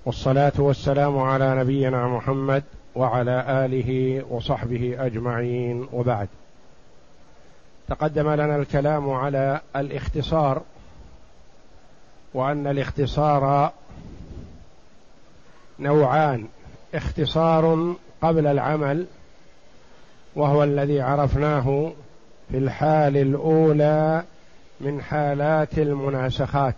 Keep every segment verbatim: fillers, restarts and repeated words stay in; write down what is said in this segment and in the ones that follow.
والصلاة والسلام على نبينا محمد وعلى آله وصحبه أجمعين، وبعد. تقدم لنا الكلام على الاختصار، وأن الاختصار نوعان: اختصار قبل العمل وهو الذي عرفناه في الحال الأولى من حالات المناسخات،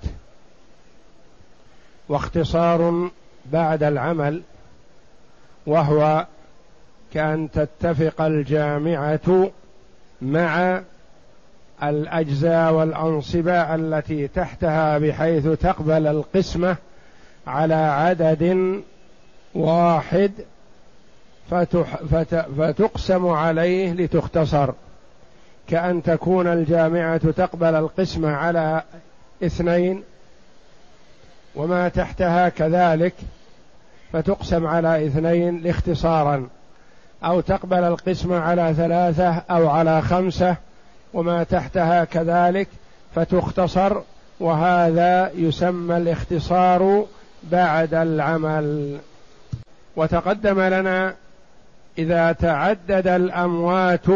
واختصار بعد العمل وهو كأن تتفق الجامعة مع الأجزاء والأنصبة التي تحتها بحيث تقبل القسمة على عدد واحد فتح فت فتقسم عليه لتختصر، كأن تكون الجامعة تقبل القسمة على اثنين وما تحتها كذلك فتقسم على اثنين اختصارا، أو تقبل القسمة على ثلاثة أو على خمسة وما تحتها كذلك فتختصر، وهذا يسمى الاختصار بعد العمل. وتقدم لنا إذا تعدد الأموات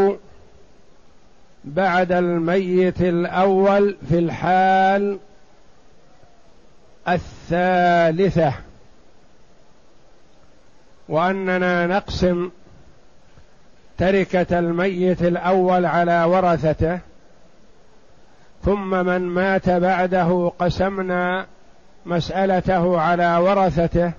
بعد الميت الأول في الحال الثالثة، وأننا نقسم تركة الميت الأول على ورثته، ثم من مات بعده قسمنا مسألته على ورثته،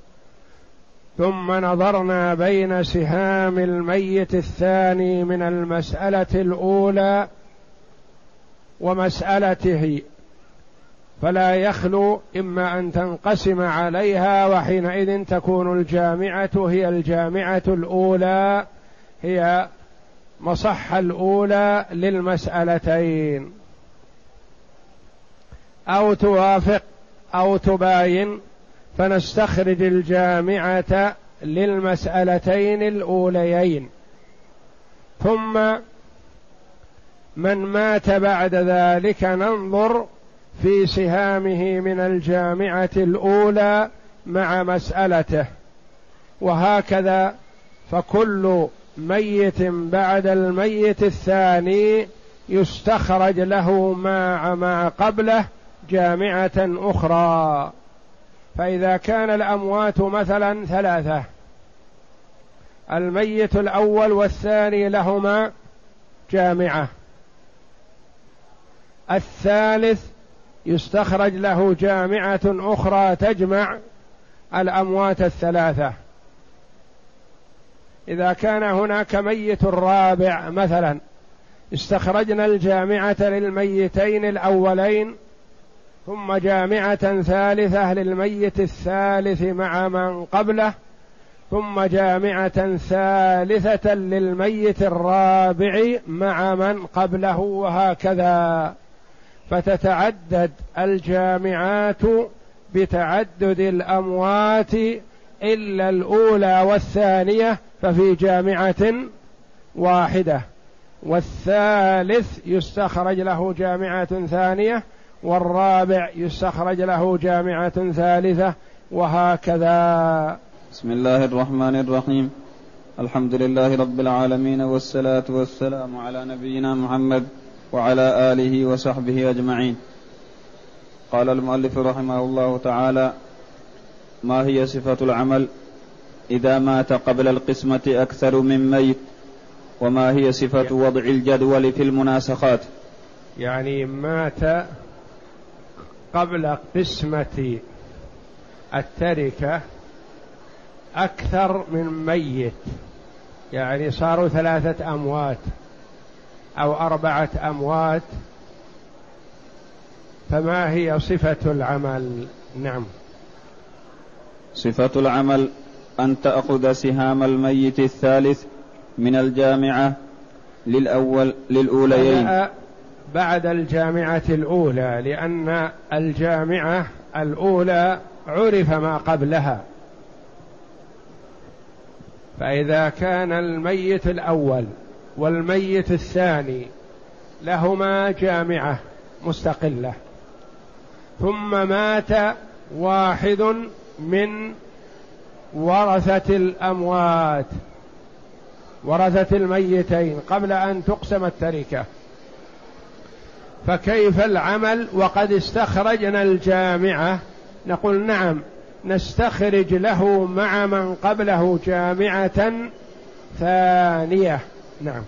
ثم نظرنا بين سهام الميت الثاني من المسألة الأولى ومسألته، فلا يخلو إما أن تنقسم عليها، وحينئذ تكون الجامعة هي الجامعة الأولى، هي مصح الأولى للمسألتين، أو توافق أو تباين فنستخرج الجامعة للمسألتين الأوليين. ثم من مات بعد ذلك ننظر في سهامه من الجامعة الأولى مع مسألته، وهكذا، فكل ميت بعد الميت الثاني يستخرج له مع ما قبله جامعة أخرى. فإذا كان الأموات مثلا ثلاثة، الميت الأول والثاني لهما جامعة، الثالث يستخرج له جامعة أخرى تجمع الأموات الثلاثة. إذا كان هناك ميت رابع مثلا، استخرجنا الجامعة للميتين الأولين، ثم جامعة ثالثة للميت الثالث مع من قبله، ثم جامعة ثالثة للميت الرابع مع من قبله، وهكذا، فتتعدد الجامعات بتعدد الأموات إلا الأولى والثانية ففي جامعة واحدة، والثالث يستخرج له جامعة ثانية، والرابع يستخرج له جامعة ثالثة، وهكذا. بسم الله الرحمن الرحيم. الحمد لله رب العالمين، والصلاة والسلام على نبينا محمد وعلى آله وصحبه أجمعين. قال المؤلف رحمه الله تعالى: ما هي صفة العمل إذا مات قبل القسمة أكثر من ميت؟ وما هي صفة وضع الجدول في المناسخات؟ يعني مات قبل قسمة التركة أكثر من ميت، يعني صاروا ثلاثة أموات أو أربعة أموات، فما هي صفة العمل؟ نعم، صفة العمل أن تأخذ سهام الميت الثالث من الجامعة للأول للأوليين بعد الجامعة الأولى، لأن الجامعة الأولى عرف ما قبلها. فإذا كان الميت الأول والميت الثاني لهما جامعة مستقلة، ثم مات واحد من ورثة الأموات، ورثة الميتين، قبل أن تقسم التركة. فكيف العمل وقد استخرجنا الجامعة؟ نقول نعم، نستخرج له مع من قبله جامعة ثانية. نعم.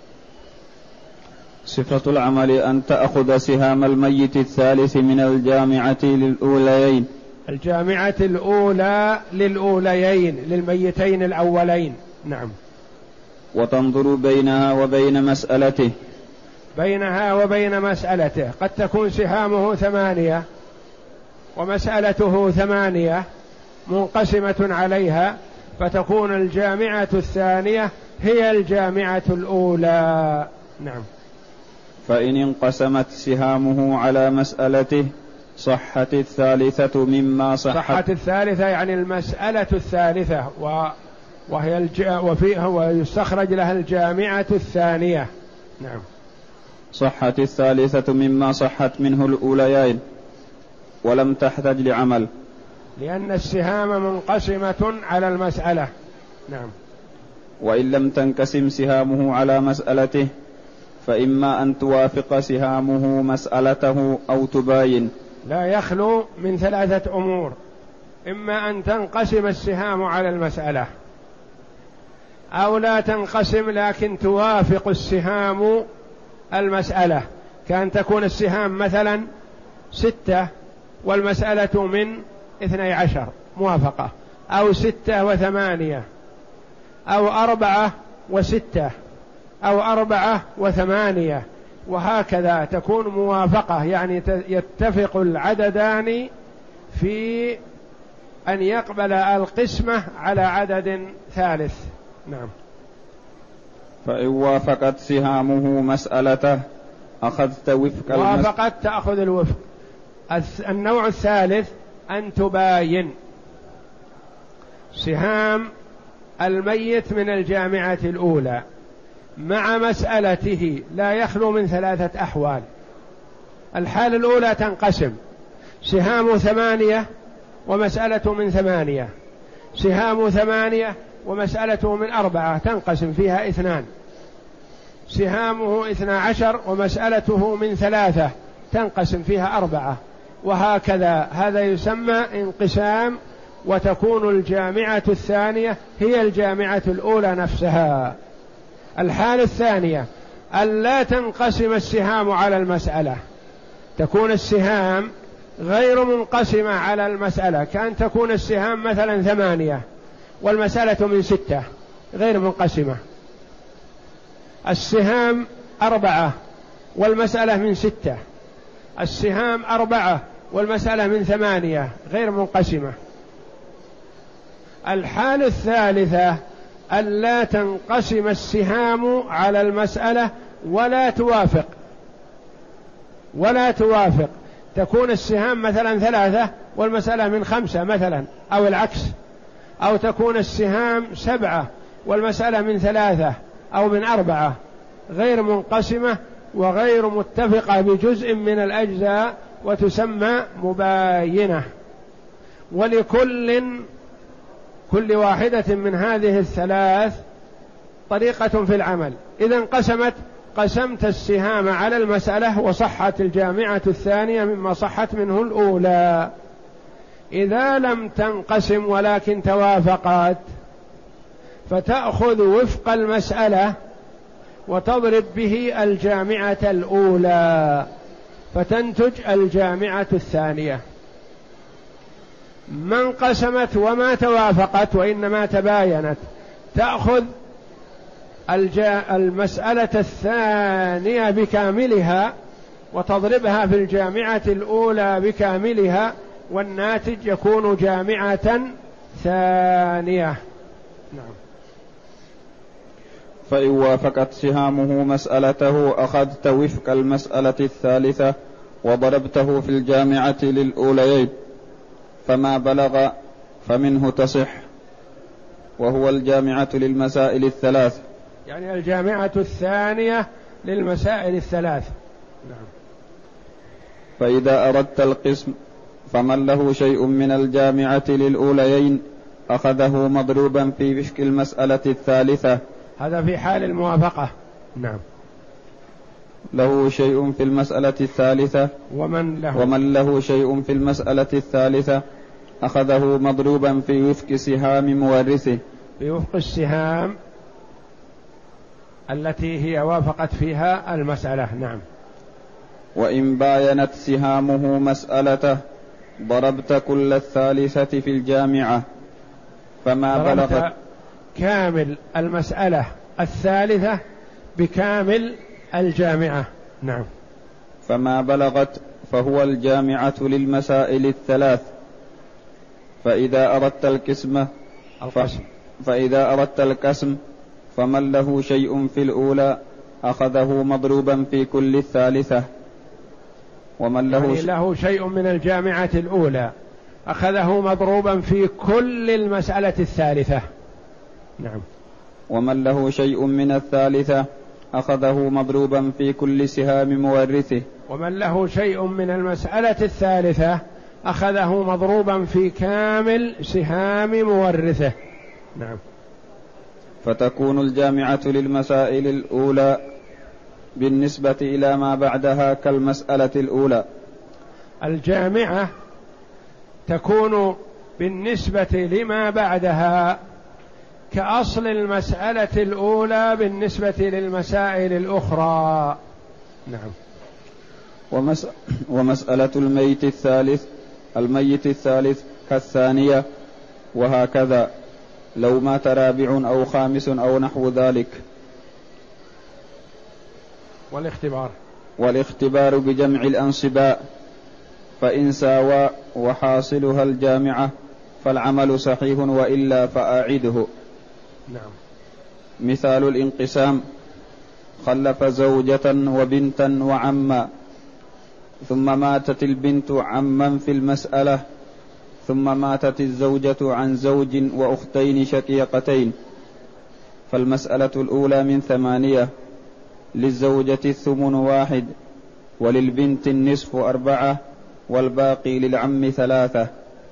صفة العمل أن تأخذ سهام الميت الثالث من الجامعة للأوليين، الجامعة الأولى للأوليين، للميتين الأولين. نعم. وتنظر بينها وبين مسألته، بينها وبين مسألته، قد تكون سهامه ثمانية ومسألته ثمانية منقسمة عليها، فتكون الجامعة الثانية هي الجامعة الأولى. نعم. فإن انقسمت سهامه على مسألته صحت الثالثة مما صحت. صحت الثالثة يعني المسألة الثالثة، و وهي الج... وفيها ويستخرج لها الجامعة الثانية. نعم. صحت الثالثة مما صحت منه الأوليين ولم تحتج لعمل، لأن السهام منقسمة على المسألة. نعم. وإن لم تنقسم سهامه على مسألته فإما أن توافق سهامه مسألته أو تباين. لا يخلو من ثلاثة أمور: إما أن تنقسم السهام على المسألة، أو لا تنقسم لكن توافق السهام المسألة، كأن تكون السهام مثلا ستة والمسألة من اثني عشر موافقة، أو ستة وثمانية، أو أربعة وستة، أو أربعة وثمانية، وهكذا تكون موافقة، يعني يتفق العددان في أن يقبل القسمة على عدد ثالث. نعم. فإن وافقت سهامه مسألته أخذت وفق وافقت تأخذ الوفق. النوع الثالث أن تباين سهام الميت من الجامعة الأولى مع مسألته، لا يخلو من ثلاثة أحوال. الحالة الأولى تنقسم: سهام ثمانية ومسألة من ثمانية، سهام ثمانية ومسألته من أربعة، تنقسم فيها اثنان، سهامه اثنا عشر ومسألته من ثلاثة، تنقسم فيها أربعة، وهكذا. هذا يسمى انقسام، وتكون الجامعة الثانية هي الجامعة الأولى نفسها. الحالة الثانية أن لا تنقسم السهام على المسألة، تكون السهام غير منقسمة على المسألة، كأن تكون السهام مثلا ثمانية والمسألة من ستة غير منقسمة، السهام أربعة والمسألة من ستة، السهام أربعة والمسألة من ثمانية غير منقسمة. الحالة الثالثة ألا تنقسم السهام على المسألة ولا توافق ولا توافق تكون السهام مثلا ثلاثة والمسألة من خمسة مثلا، أو العكس، أو تكون السهام سبعة والمسألة من ثلاثة أو من أربعة، غير منقسمة وغير متفقة بجزء من الأجزاء، وتسمى مباينة. ولكل كل واحدة من هذه الثلاث طريقة في العمل. إذا انقسمت قسمت السهام على المسألة وصحت الجامعة الثانية مما صحت منه الأولى. إذا لم تنقسم ولكن توافقت فتأخذ وفق المسألة وتضرب به الجامعة الأولى فتنتج الجامعة الثانية. ما انقسمت وما توافقت وإنما تباينت تأخذ المسألة الثانية بكاملها وتضربها في الجامعة الأولى بكاملها، والناتج يكون جامعة ثانية. نعم. فإن وافقت سهامه مسألته أخذت وفق المسألة الثالثة وضربته في الجامعة للأوليين، فما بلغ فمنه تصح، وهو الجامعة للمسائل الثلاث، يعني الجامعة الثانية للمسائل الثلاث. نعم. فإذا أردت القسم فمن له شيء من الجامعة للأوليين أخذه مضروبا في فشك المسألة الثالثة. هذا في حال الموافقة. نعم. له شيء في المسألة الثالثة ومن له, ومن له شيء في المسألة الثالثة أخذه مضروبا في وفق سهام مورثه، في وفق السهام التي هي وافقت فيها المسألة. نعم. وإن باينت سهامه مسألته ضربت كل الثالثة في الجامعة فما بلغت كامل المسألة الثالثة بكامل الجامعة. نعم. فما بلغت فهو الجامعة للمسائل الثلاث. فإذا أردت القسمة القسم فإذا أردت القسم فمن له شيء في الأولى أخذه مضروبا في كل الثالثة، ومن له, يعني له شيء من الجامعة الأولى أخذه مضروبا في كل المسألة الثالثة. نعم. ومن له شيء من الثالثة أخذه مضروبا في كل سهام مورثه. ومن له شيء من المسألة الثالثة أخذه مضروبا في كامل سهام مورثه. نعم. فتكون الجامعة للمسائل الأولى بالنسبة إلى ما بعدها كالمسألة الأولى. الجامعة تكون بالنسبة لما بعدها كأصل المسألة الأولى بالنسبة للمسائل الأخرى. نعم. ومس... ومسألة الميت الثالث الميت الثالث كالثانية، وهكذا لو مات رابع أو خامس أو نحو ذلك. والاختبار والاختبار بجمع الأنصباء، فإن ساوى وحاصلها الجامعة فالعمل صحيح وإلا فأعده. نعم. مثال الانقسام: خلف زوجة وبنتا وعما، ثم ماتت البنت عما في المسألة، ثم ماتت الزوجة عن زوج وأختين شقيقتين، فالمسألة الأولى من ثمانية، للزوجة الثمن واحد، وللبنت النصف أربعة، والباقي للعم ثلاثة.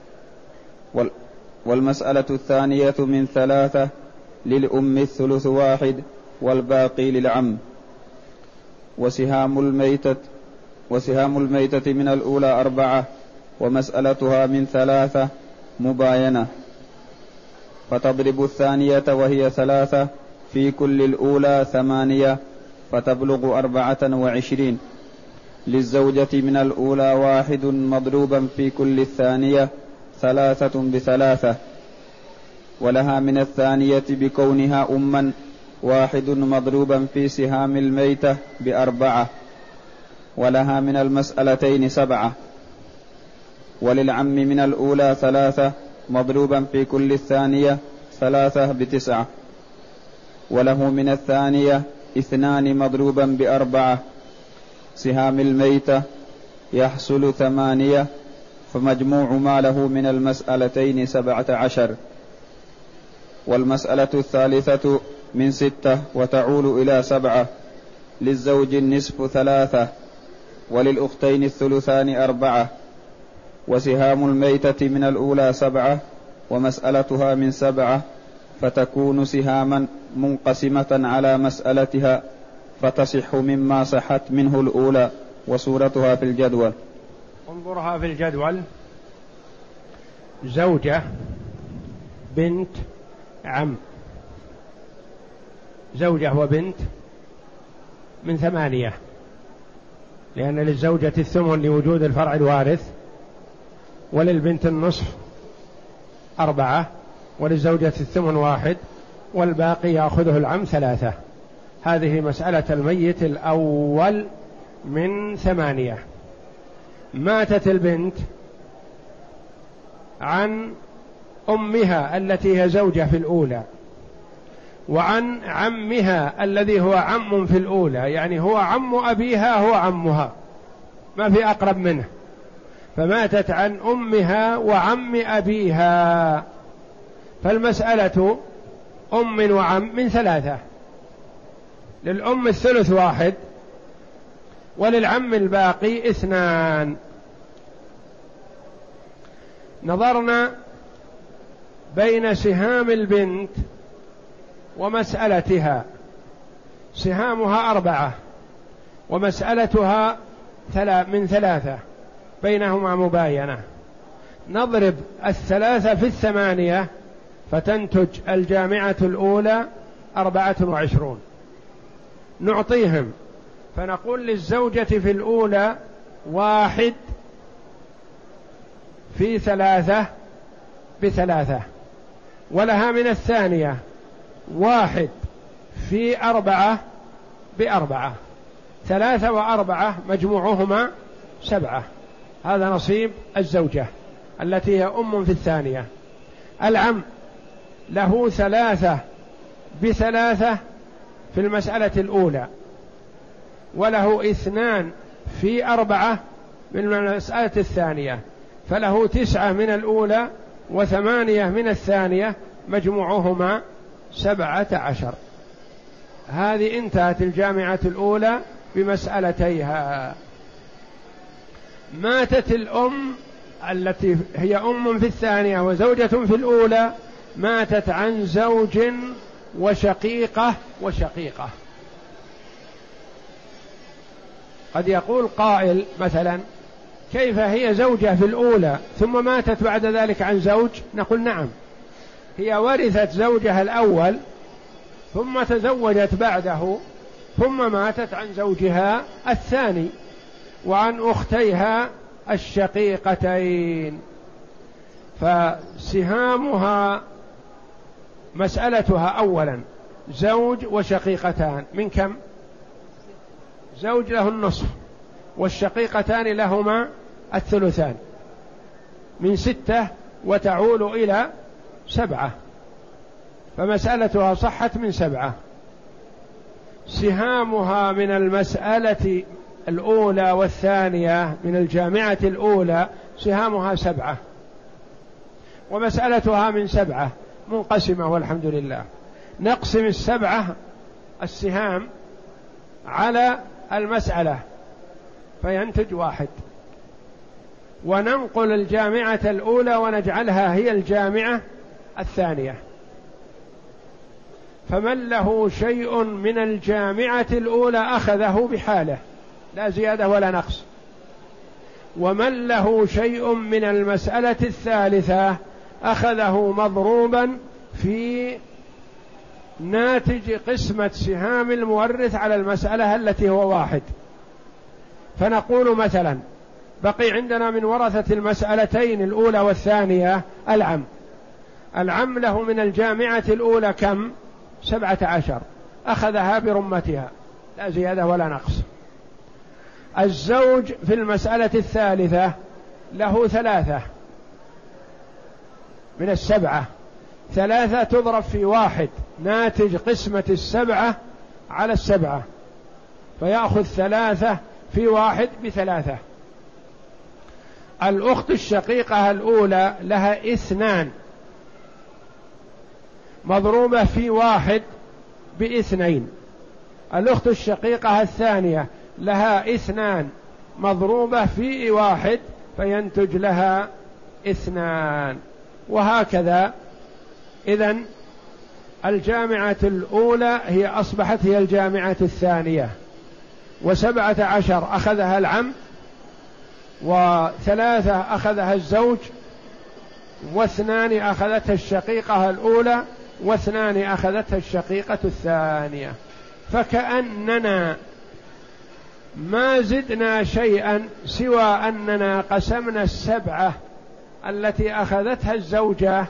والمسألة الثانية من ثلاثة، للأم الثلث واحد، والباقي للعم. وسهام الميتة وسهام الميتة من الأولى أربعة، ومسألتها من ثلاثة مباينة، فتضرب الثانية وهي ثلاثة في كل الأولى ثمانية، فتبلغ أربعة وعشرين. للزوجة من الأولى واحد مضروبا في كل الثانية ثلاثة بثلاثة، ولها من الثانية بكونها أما واحد مضروبا في سهام الميتة بأربعة، ولها من المسألتين سبعة. وللعم من الأولى ثلاثة مضروبا في كل الثانية ثلاثة بتسعة، وله من الثانية اثنان مضروبا بأربعة. سهام الميتة يحصل ثمانية، فمجموع ما له من المسألتين سبعة عشر. والمسألة الثالثة من ستة وتعول إلى سبعة، للزوج النصف ثلاثة، وللأختين الثلثان أربعة. وسهام الميتة من الأولى سبعة، ومسألتها من سبعة، فتكون سهاما منقسمة على مسألتها، فتصح مما صحت منه الأولى. وصورتها في الجدول. انظرها في الجدول: زوجة بنت عم، زوجة وبنت من ثمانية، لأن للزوجة الثمن لوجود الفرع الوارث، وللبنت النصف أربعة، وللزوجة الثمن واحد، والباقي يأخذه العم ثلاثة. هذه مسألة الميت الأول من ثمانية. ماتت البنت عن أمها التي هي زوجة في الأولى، وعن عمها الذي هو عم في الأولى، يعني هو عم أبيها هو عمها، ما في أقرب منه، فماتت عن أمها وعم أبيها، فالمسألة أم وعم من ثلاثة: للأم الثلث واحد، وللعم الباقي اثنان. نظرنا بين سهام البنت ومسألتها، سهامها أربعة ومسألتها من ثلاثة، بينهما مباينة. نضرب الثلاثة في الثمانية فتنتج الجامعة الأولى أربعة وعشرون، نعطيهم فنقول للزوجة في الأولى واحد في ثلاثة بثلاثة، ولها من الثانية واحد في أربعة بأربعة، ثلاثة وأربعة مجموعهما سبعة، هذا نصيب الزوجة التي هي أم في الثانية. العم له ثلاثة بثلاثة في المسألة الأولى، وله اثنان في أربعة من المسألة الثانية، فله تسعة من الأولى وثمانية من الثانية، مجموعهما سبعة عشر. هذه انتهت الجامعة الأولى بمسألتيها. ماتت الأم التي هي أم في الثانية وزوجة في الأولى، ماتت عن زوج وشقيقة وشقيقة. قد يقول قائل مثلا: كيف هي زوجة في الأولى ثم ماتت بعد ذلك عن زوج؟ نقول نعم، هي ورثت زوجها الأول ثم تزوجت بعده ثم ماتت عن زوجها الثاني وعن أختيها الشقيقتين، فسهامها مسألتها أولا زوج وشقيقتان من كم؟ زوج له النصف والشقيقتان لهما الثلثان، من ستة وتعول إلى سبعة، فمسألتها صحت من سبعة. سهامها من المسألة الأولى والثانية من الجامعة الأولى سهامها سبعة، ومسألتها من سبعة منقسمة والحمد لله. نقسم السبعة السهام على المسألة فينتج واحد، وننقل الجامعة الأولى ونجعلها هي الجامعة الثانية، فمن له شيء من الجامعة الأولى أخذه بحاله لا زيادة ولا نقص، ومن له شيء من المسألة الثالثة أخذه مضروبا في ناتج قسمة سهام المورث على المسألة التي هو واحد. فنقول مثلا: بقي عندنا من ورثة المسألتين الأولى والثانية العم، العم له من الجامعة الأولى كم؟ سبعة عشر، أخذها برمتها لا زيادة ولا نقص. الزوج في المسألة الثالثة له ثلاثة من السبعة، ثلاثة تضرب في واحد ناتج قسمة السبعة على السبعة، فيأخذ ثلاثة في واحد بثلاثة. الأخت الشقيقة الأولى لها اثنان مضروبة في واحد باثنين، الأخت الشقيقة الثانية لها اثنان مضروبة في واحد فينتج لها اثنان، وهكذا. إذن الجامعة الأولى هي أصبحت هي الجامعة الثانية، وسبعة عشر أخذها العم، وثلاثة أخذها الزوج، واثنان أخذتها الشقيقة الأولى، واثنان أخذتها الشقيقة الثانية. فكأننا ما زدنا شيئا سوى أننا قسمنا السبعة التي أخذتها الزوجة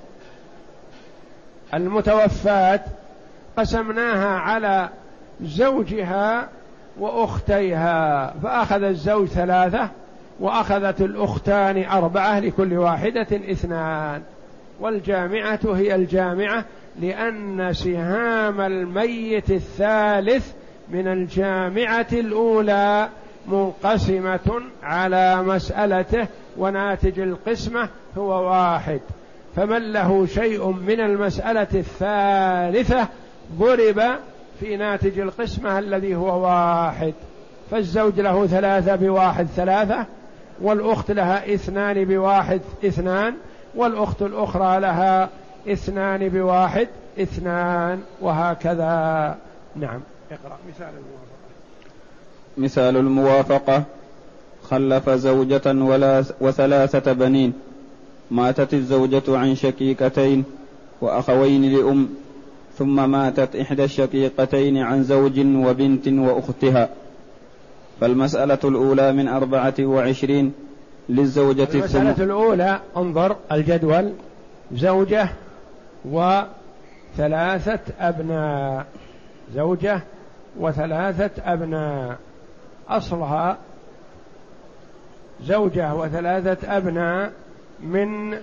المتوفاة، قسمناها على زوجها وأختيها، فأخذ الزوج ثلاثة وأخذت الأختان أربعة، لكل واحدة اثنان، والجامعة هي الجامعة لأن سهام الميت الثالث من الجامعة الأولى منقسمة على مسألته، وناتج القسمة هو واحد، فمن له شيء من المسألة الثالثة ضرب في ناتج القسمة الذي هو واحد، فالزوج له ثلاثة بواحد ثلاثة، والأخت لها اثنان بواحد اثنان، والأخت الأخرى لها اثنان بواحد اثنان، وهكذا. نعم. اقرأ مثال الموافقة. مثال الموافقة: خلف زوجة ولا وثلاثة بنين، ماتت الزوجة عن شقيقتين وأخوين لأم، ثم ماتت إحدى الشقيقتين عن زوج وبنت وأختها. فالمسألة الأولى من أربعة وعشرين للزوجة. المسألة الأولى انظر الجدول: زوجة وثلاثة أبناء، زوجة وثلاثة أبناء، أصلها زوجة وثلاثة أبناء من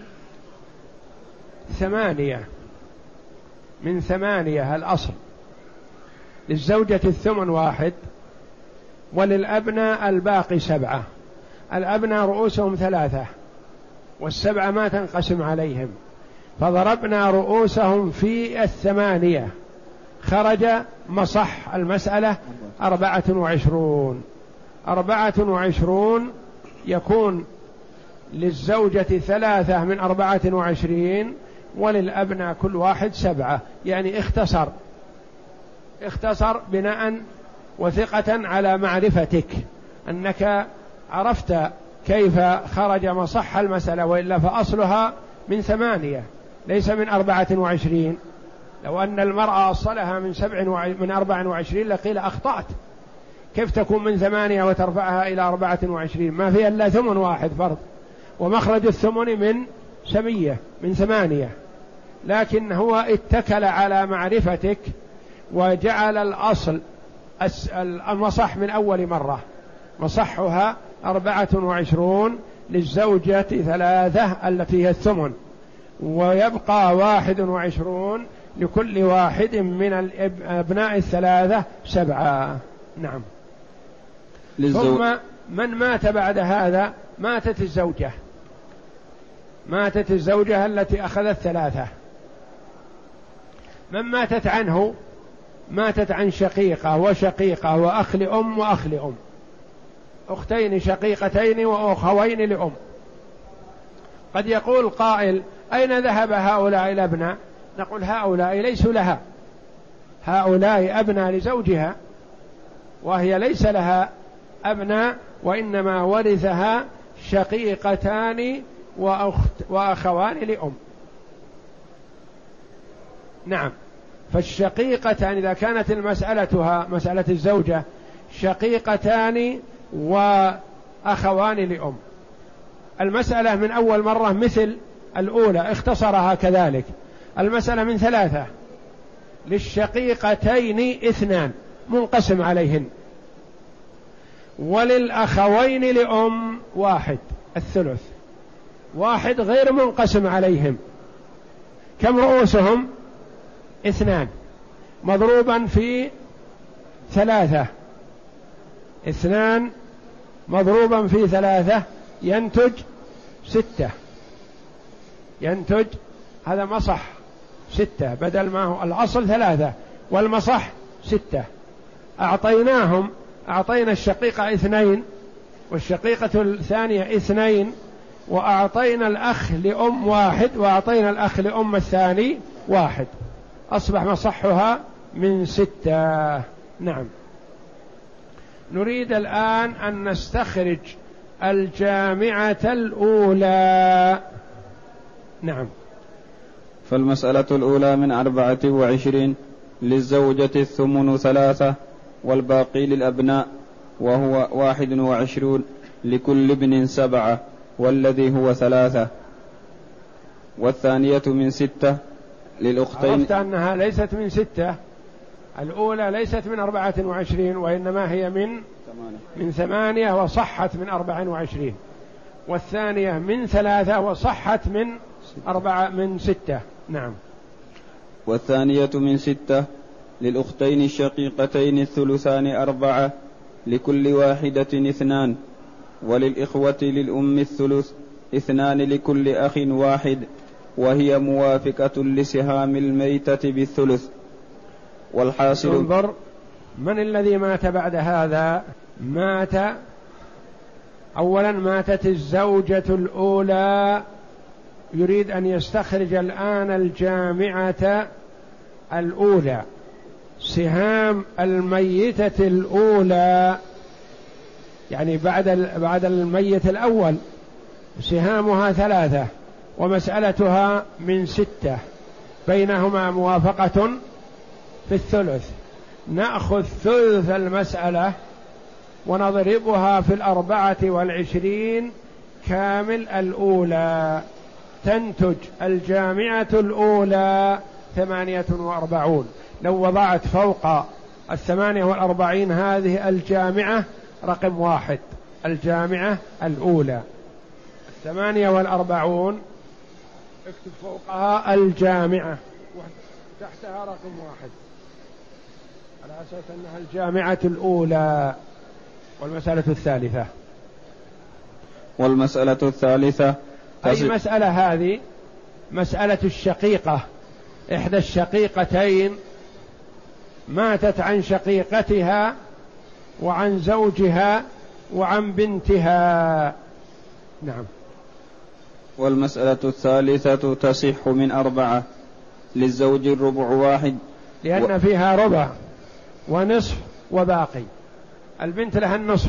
ثمانية، من ثمانية الأصل. للزوجة الثمن واحد، وللأبناء الباقي سبعة. الأبناء رؤوسهم ثلاثة، والسبعة ما تنقسم عليهم، فضربنا رؤوسهم في الثمانية، خرج مصح المسألة أربعة وعشرون. أربعة وعشرون يكون للزوجة ثلاثة من أربعة وعشرين، وللأبناء كل واحد سبعة. يعني اختصر اختصر بناء وثقة على معرفتك أنك عرفت كيف خرج مصح المسألة، وإلا فأصلها من ثمانية ليس من أربعة وعشرين. لو أن المرأة أصلها من سبع وع... من أربعة وعشرين لقيل أخطأت، كيف تكون من ثمانية وترفعها إلى أربعة وعشرين؟ ما فيها إلا ثمن واحد فرض، ومخرج الثمن من سمية من ثمانية. لكن هو اتكل على معرفتك وجعل الأصل المصح من أول مرة، مصحها أربعة وعشرون للزوجة ثلاثة التي هي الثمن، ويبقى واحد وعشرون لكل واحد من الأبناء الثلاثة سبعة. نعم. ثم من مات بعد هذا ماتت الزوجة، ماتت الزوجة التي أخذت ثلاثة. من ماتت عنه ماتت عن شقيقة وشقيقة وأخ لأم وأخ لأم، أختين شقيقتين وأخوين لأم. قد يقول قائل: أين ذهب هؤلاء الأبناء؟ نقول: هؤلاء ليسوا لها، هؤلاء أبناء لزوجها، وهي ليس لها أبناء، وإنما ورثها شقيقتان وأخت وأخوان لأم. نعم. فالشقيقتان إذا كانت المسألتها مسألة الزوجة شقيقتان وأخوان لأم، المسألة من أول مرة مثل الأولى اختصرها كذلك. المسألة من ثلاثة، للشقيقتين اثنان منقسم عليهن، وللأخوين لأم واحد الثلث، واحد غير منقسم عليهم. كم رؤوسهم؟ اثنان مضروبا في ثلاثة، اثنان مضروبا في ثلاثة ينتج ستة، ينتج هذا مصح ستة، بدل ما هو الأصل ثلاثة والمصح ستة. أعطيناهم أعطينا الشقيقة اثنين والشقيقة الثانية اثنين، وأعطينا الأخ لأم واحد، وأعطينا الأخ لأم الثاني واحد، أصبح مصحها من ستة. نعم. نريد الآن أن نستخرج الجامعة الأولى. نعم. فالمسألة الأولى من أربعة وعشرين للزوجة الثمن ثلاثة والباقي للأبناء، وهو واحد وعشرون لكل ابن سبعة والذي هو ثلاثة. والثانية من ستة للأختين. عرفت أنها ليست من ستة، الأولى ليست من أربعة وعشرين وإنما هي من ثمانية. من ثمانية وصحت من أربعة وعشرين، والثانية من ثلاثة وصحت من أربعة من ستة. نعم. والثانية من ستة للأختين الشقيقتين الثلثان أربعة لكل واحدة اثنان، وللإخوة للأم الثلث اثنان لكل أخ واحد، وهي موافقة لسهام الميتة بالثلث. والحاصل انظر، من الذي مات بعد هذا؟ مات أولا ماتت الزوجة الأولى، يريد أن يستخرج الآن الجامعة الأولى. سهام الميتة الأولى يعني بعد بعد الميت الأول سهامها ثلاثة ومسألتها من ستة، بينهما موافقة في الثلث. نأخذ ثلث المسألة ونضربها في الأربعة والعشرين كامل الأولى، تنتج الجامعة الأولى ثمانية وأربعون. لو وضعت فوق الثمانية والأربعين هذه الجامعة رقم واحد، الجامعة الأولى الثمانية والأربعون، اكتب فوقها الجامعة تحتها رقم واحد على أساس أنها الجامعة الأولى. والمسألة الثالثة والمسألة الثالثة أي مسألة هذه؟ مسألة الشقيقة، إحدى الشقيقتين ماتت عن شقيقتها وعن زوجها وعن بنتها. نعم. والمسألة الثالثة تصح من أربعة، للزوج الربع واحد لأن و... فيها ربع ونصف وباقي. البنت لها النصف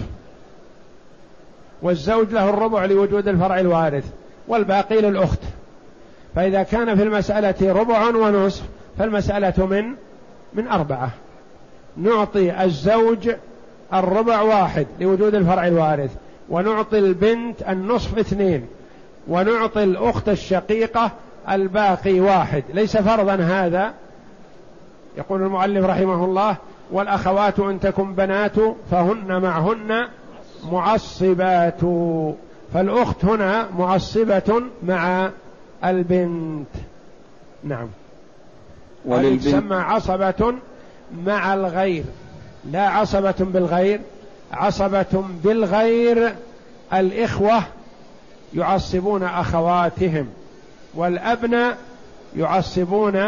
والزوج له الربع لوجود الفرع الوارث والباقي للأخت. فإذا كان في المسألة ربع ونصف فالمسألة من من أربعة. نعطي الزوج الربع واحد لوجود الفرع الوارث، ونعطي البنت النصف اثنين، ونعطي الأخت الشقيقة الباقي واحد. ليس فرضا هذا. يقول المؤلف رحمه الله: والأخوات إن تكن بنات فهن معهن معصبات. فالأخت هنا معصبة مع البنت. نعم. وللبنت تسمى عصبة مع الغير، لا عصبة بالغير. عصبة بالغير الإخوة يعصبون أخواتهم، والأبناء يعصبون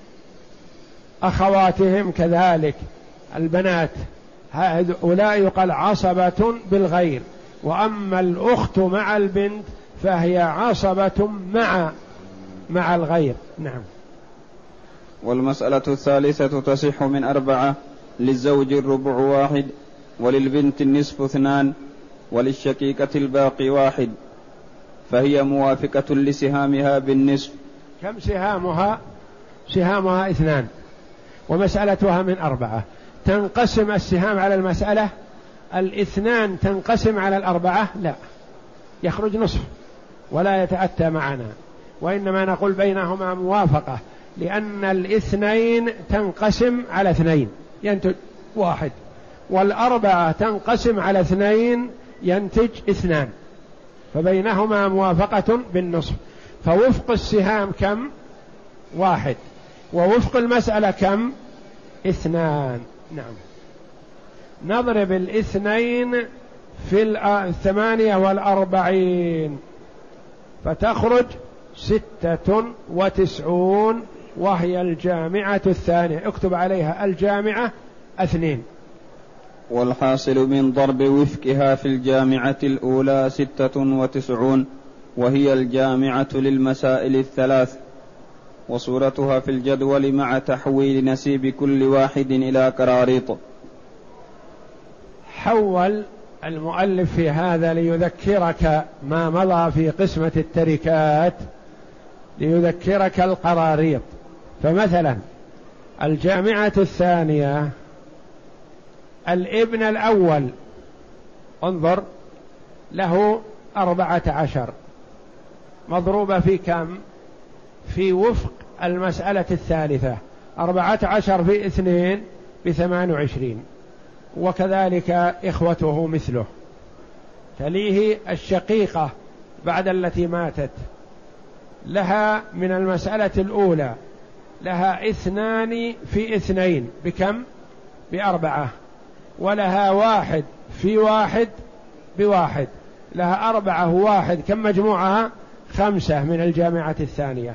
أخواتهم كذلك البنات. هؤلاء يقال عصبة بالغير. وأما الأخت مع البنت فهي عصبة مع مع الغير. نعم. والمسألة الثالثة تصح من أربعة، للزوج الربع واحد، وللبنت النصف اثنان، وللشقيقة الباقي واحد، فهي موافقة لسهامها بالنصف. كم سهامها؟ سهامها اثنان ومسألتها من أربعة. تنقسم السهام على المسألة الاثنان تنقسم على الأربعة؟ لا، يخرج نصف ولا يتأتى معنا، وإنما نقول بينهما موافقة، لأن الاثنين تنقسم على اثنين ينتج واحد، والأربعة تنقسم على اثنين ينتج اثنان، فبينهما موافقة بالنصف. فوفق السهام كم؟ واحد، ووفق المسألة كم؟ اثنان. نعم. نضرب الاثنين في الثمانية والأربعين فتخرج ستة وتسعون، وهي الجامعة الثانية. اكتب عليها الجامعة اثنين. والحاصل من ضرب وفقها في الجامعة الأولى ستة وتسعون، وهي الجامعة للمسائل الثلاث، وصورتها في الجدول مع تحويل نسيب كل واحد إلى قراريط. حول المؤلف في هذا ليذكرك ما مضى في قسمة التركات، ليذكرك القراريط. فمثلا الجامعة الثانية، الابن الأول انظر له أربعة عشر مضروبة في كم؟ في وفق المسألة الثالثة. أربعة عشر في اثنين بثمان وعشرين، وكذلك إخوته مثله. تليه الشقيقة بعد التي ماتت، لها من المسألة الأولى لها اثنان في اثنين بكم؟ بأربعة، ولها واحد في واحد بواحد، لها أربعة وواحد، كم مجموعها؟ خمسة من الجامعة الثانية.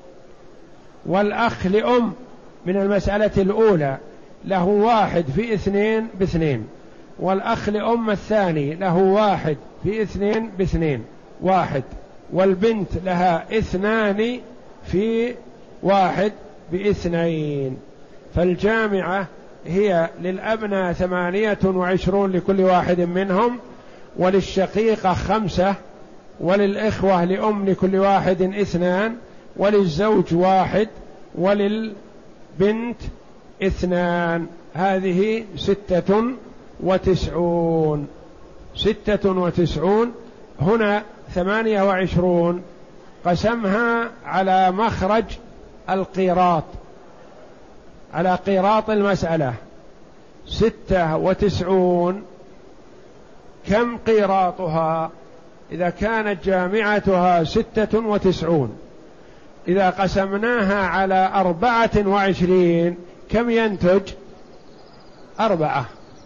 والأخ لأم من المسألة الأولى له واحد في اثنين باثنين، والأخ لأم الثاني له واحد في اثنين باثنين واحد، والبنت لها اثنان في واحد باثنين، فالجامعة هي للأبناء ثمانية وعشرون لكل واحد منهم، وللشقيقة خمسة، وللإخوة لأم لكل واحد اثنان، وللزوج واحد، وللبنت اثنان. هذه ستة وتسعون. ستة وتسعون. هنا ثمانية وعشرون قسمها على مخرج القيراط، على قيراط المسألة. ستة وتسعون كم قيراطها؟ إذا كانت جامعتها ستة وتسعون، إذا قسمناها على أربعة وعشرين كم ينتج؟ أربعة.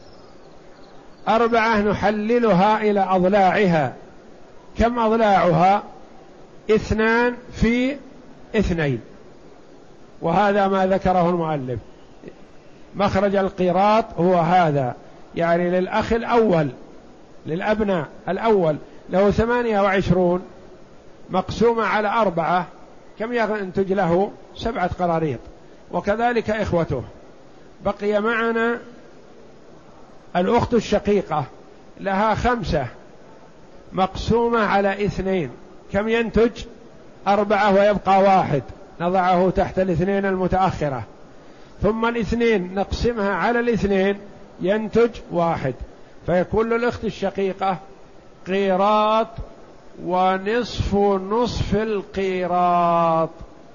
أربعة نحللها إلى أضلاعها. كم أضلاعها؟ اثنان في اثنين، وهذا ما ذكره المؤلف. مخرج القيراط هو هذا، يعني للأخ الأول للأبناء الأول له ثمانية وعشرون مقسومة على أربعة، كم ينتج له؟ سبعة قراريط. وكذلك إخوته. بقي معنا الأخت الشقيقة لها خمسة مقسومة على اثنين، كم ينتج؟ أربعة، ويبقى واحد نضعه تحت الاثنين المتأخرة، ثم الاثنين نقسمها على الاثنين ينتج واحد، فيكون للأخت الشقيقة قيراط ونصف نصف القيراط.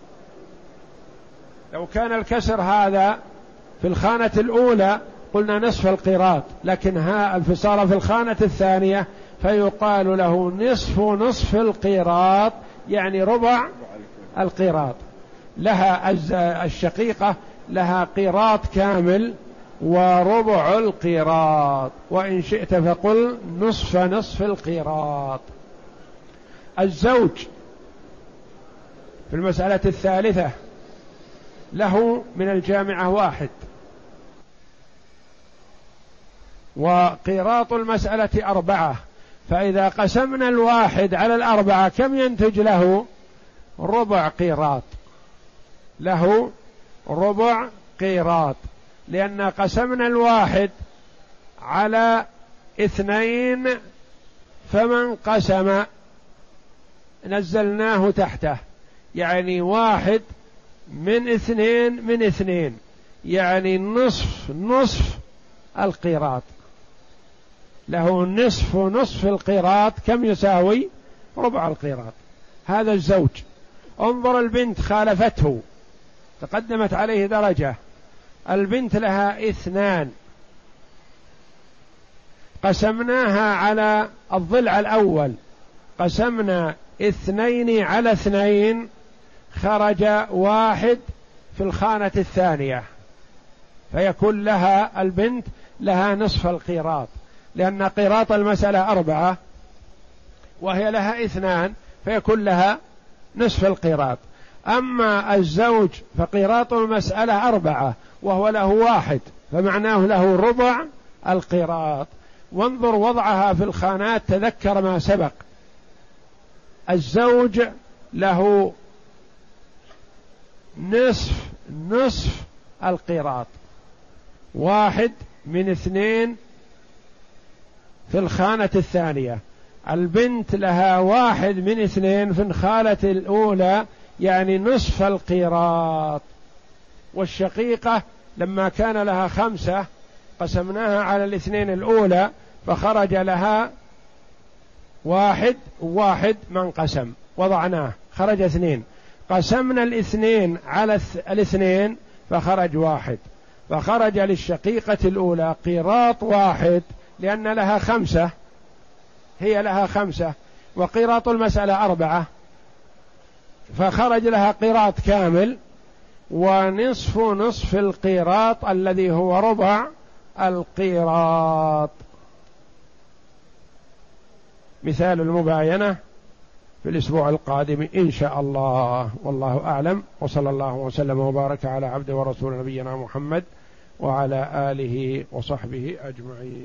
لو كان الكسر هذا في الخانة الأولى قلنا نصف القيراط، لكن ها الفصال في الخانة الثانية فيقال له نصف نصف القيراط، يعني ربع القيراط. لها الشقيقة لها قيراط كامل وربع القيراط، وإن شئت فقل نصف نصف القيراط. الزوج في المسألة الثالثة له من الجامعة واحد، وقيراط المسألة أربعة، فإذا قسمنا الواحد على الأربعة كم ينتج له؟ ربع قيراط. له ربع قيراط، لأن قسمنا الواحد على اثنين، فمن قسم نزلناه تحته، يعني واحد من اثنين من اثنين، يعني نصف نصف القيراط. له نصف نصف القيراط، كم يساوي؟ ربع القيراط. هذا الزوج. انظر البنت خالفته، تقدمت عليه درجة. البنت لها اثنان، قسمناها على الضلع الأول، قسمنا اثنين على اثنين، خرج واحد في الخانة الثانية، فيكون لها البنت لها نصف القيراط، لأن قيراط المسألة أربعة وهي لها اثنان، فيكون لها نصف القيراط. أما الزوج فقيراط المسألة أربعة وهو له واحد، فمعناه له ربع القيراط. وانظر وضعها في الخانات، تذكر ما سبق. الزوج له نصف نصف القيراط، واحد من اثنين في الخانة الثانية. البنت لها واحد من اثنين في الخانة الأولى، يعني نصف القيراط. والشقيقة لما كان لها خمسة قسمناها على الاثنين الأولى، فخرج لها واحد واحد من قسم، وضعناه خرج اثنين، قسمنا الاثنين على الاثنين فخرج واحد، فخرج للشقيقة الأولى قيراط واحد، لأن لها خمسة، هي لها خمسة وقيراط المسألة أربعة، فخرج لها قيراط كامل ونصف نصف القيراط الذي هو ربع القيراط. مثال المباينة في الأسبوع القادم إن شاء الله، والله أعلم، وصلى الله وسلم وبارك على عبد ورسول نبينا محمد وعلى آله وصحبه أجمعين.